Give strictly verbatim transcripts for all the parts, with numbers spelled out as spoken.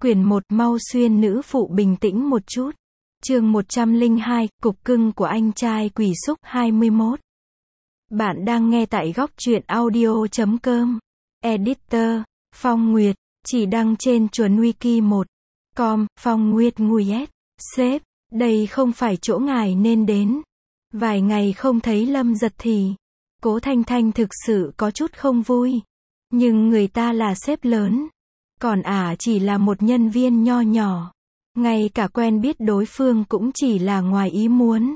Quyển một Mau xuyên nữ phụ bình tĩnh một chút. Chương một trăm lẻ hai, cục cưng của anh trai quỷ xúc hai mươi mốt. Bạn đang nghe tại góc truyện audio chấm com. Editor, Phong Nguyệt, chỉ đăng trên chuẩn wiki một chấm com, Phong Nguyệt Nguyệt. Sếp, đây không phải chỗ ngài nên đến. Vài ngày không thấy Lâm Giật thì, Cố Thanh Thanh thực sự có chút không vui. Nhưng người ta là sếp lớn. Còn ả à chỉ là một nhân viên nho nhỏ. Ngay cả quen biết đối phương cũng chỉ là ngoài ý muốn.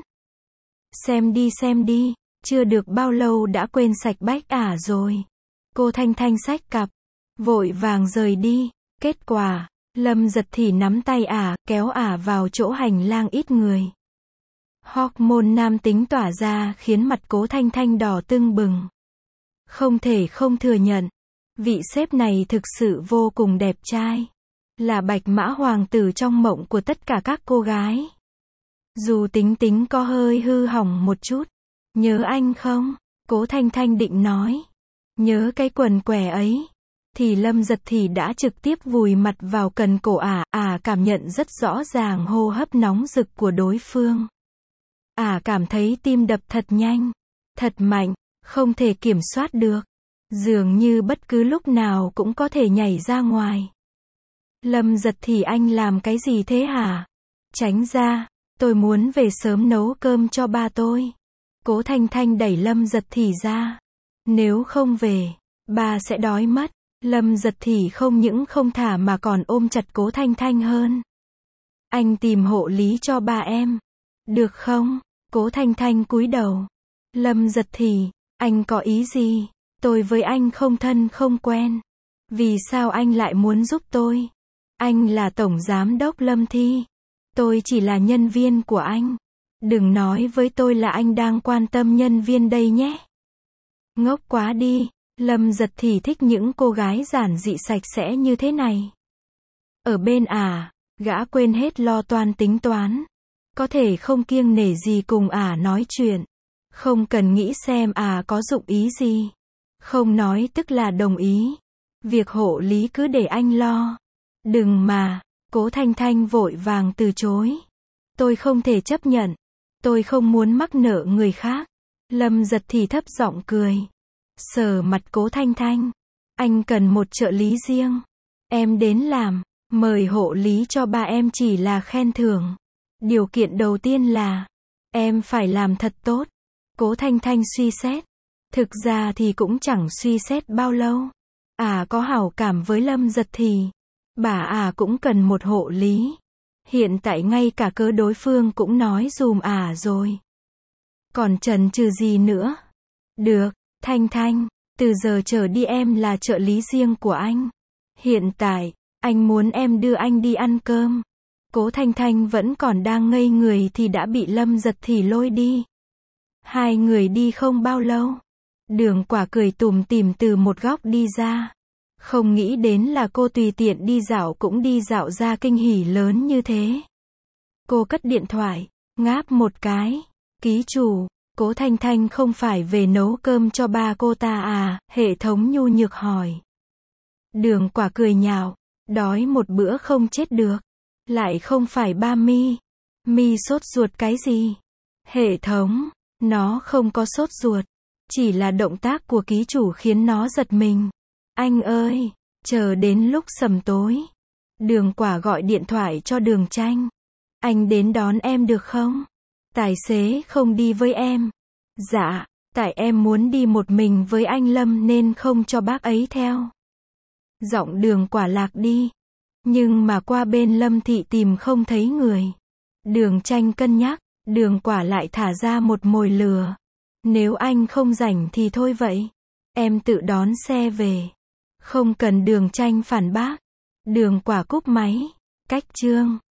Xem đi xem đi, chưa được bao lâu đã quên sạch bách ả à rồi. Cô Thanh Thanh xách cặp, vội vàng rời đi. Kết quả, Lâm Giật thì nắm tay ả, à, kéo ả à vào chỗ hành lang ít người. Hormone nam tính tỏa ra khiến mặt Cố Thanh Thanh đỏ tưng bừng. Không thể không thừa nhận, vị sếp này thực sự vô cùng đẹp trai. Là bạch mã hoàng tử trong mộng của tất cả các cô gái. Dù tính tính có hơi hư hỏng một chút. Nhớ anh không? Cố Thanh Thanh định nói. Nhớ cái quần què ấy. Thì Lâm Giật thì đã trực tiếp vùi mặt vào cần cổ ả. Ả cảm nhận rất rõ ràng hô hấp nóng rực của đối phương. Ả cảm thấy tim đập thật nhanh. Thật mạnh. Không thể kiểm soát được. Dường như bất cứ lúc nào cũng có thể nhảy ra ngoài. Lâm Giật thì anh làm cái gì thế hả? Tránh ra, tôi muốn về sớm nấu cơm cho ba tôi. Cố Thanh Thanh đẩy Lâm Giật thì ra. Nếu không về, ba sẽ đói mất. Lâm Giật thì không những không thả mà còn ôm chặt Cố Thanh Thanh hơn. Anh tìm hộ lý cho ba em. Được không? Cố Thanh Thanh cúi đầu. Lâm Giật thì, anh có ý gì? Tôi với anh không thân không quen. Vì sao anh lại muốn giúp tôi? Anh là tổng giám đốc Lâm Thi. Tôi chỉ là nhân viên của anh. Đừng nói với tôi là anh đang quan tâm nhân viên đây nhé. Ngốc quá đi. Lâm Giật thì thích những cô gái giản dị sạch sẽ như thế này. Ở bên ả, à, gã quên hết lo toan tính toán. Có thể không kiêng nể gì cùng ả à nói chuyện. Không cần nghĩ xem ả à có dụng ý gì. Không nói tức là đồng ý. Việc hộ lý cứ để anh lo. Đừng mà, Cố Thanh Thanh vội vàng từ chối. Tôi không thể chấp nhận. Tôi không muốn mắc nợ người khác. Lâm Giật thì thấp giọng cười. Sờ mặt Cố Thanh Thanh. Anh cần một trợ lý riêng. Em đến làm. Mời hộ lý cho ba em chỉ là khen thưởng. Điều kiện đầu tiên là em phải làm thật tốt. Cố Thanh Thanh suy xét. Thực ra thì cũng chẳng suy xét bao lâu. À có hảo cảm với Lâm Giật thì bà à cũng cần một hộ lý. Hiện tại ngay cả cớ đối phương cũng nói dùm à rồi. Còn chần chừ gì nữa? Được, Thanh Thanh, từ giờ trở đi em là trợ lý riêng của anh. Hiện tại, anh muốn em đưa anh đi ăn cơm. Cố Thanh Thanh vẫn còn đang ngây người thì đã bị Lâm Giật thì lôi đi. Hai người đi không bao lâu. Đường Quả cười tủm tỉm từ một góc đi ra. Không nghĩ đến là cô tùy tiện đi dạo cũng đi dạo ra kinh hỉ lớn như thế. Cô cất điện thoại, ngáp một cái. Ký chủ, Cố Thanh Thanh không phải về nấu cơm cho ba cô ta à? Hệ thống nhu nhược hỏi. Đường Quả cười nhạo. Đói một bữa không chết được. Lại không phải ba mi. Mi sốt ruột cái gì? Hệ thống, nó không có sốt ruột. Chỉ là động tác của ký chủ khiến nó giật mình. Anh ơi, chờ đến lúc sầm tối. Đường Quả gọi điện thoại cho Đường Tranh. Anh đến đón em được không? Tài xế không đi với em. Dạ, tại em muốn đi một mình với anh Lâm nên không cho bác ấy theo. Giọng Đường Quả lạc đi. Nhưng mà qua bên Lâm Thị tìm không thấy người. Đường Tranh cân nhắc, Đường Quả lại thả ra một mồi lừa. Nếu anh không rảnh thì thôi vậy. Em tự đón xe về. Không cần Đường Tranh phản bác. Đường Quả cúp máy. Cách chương.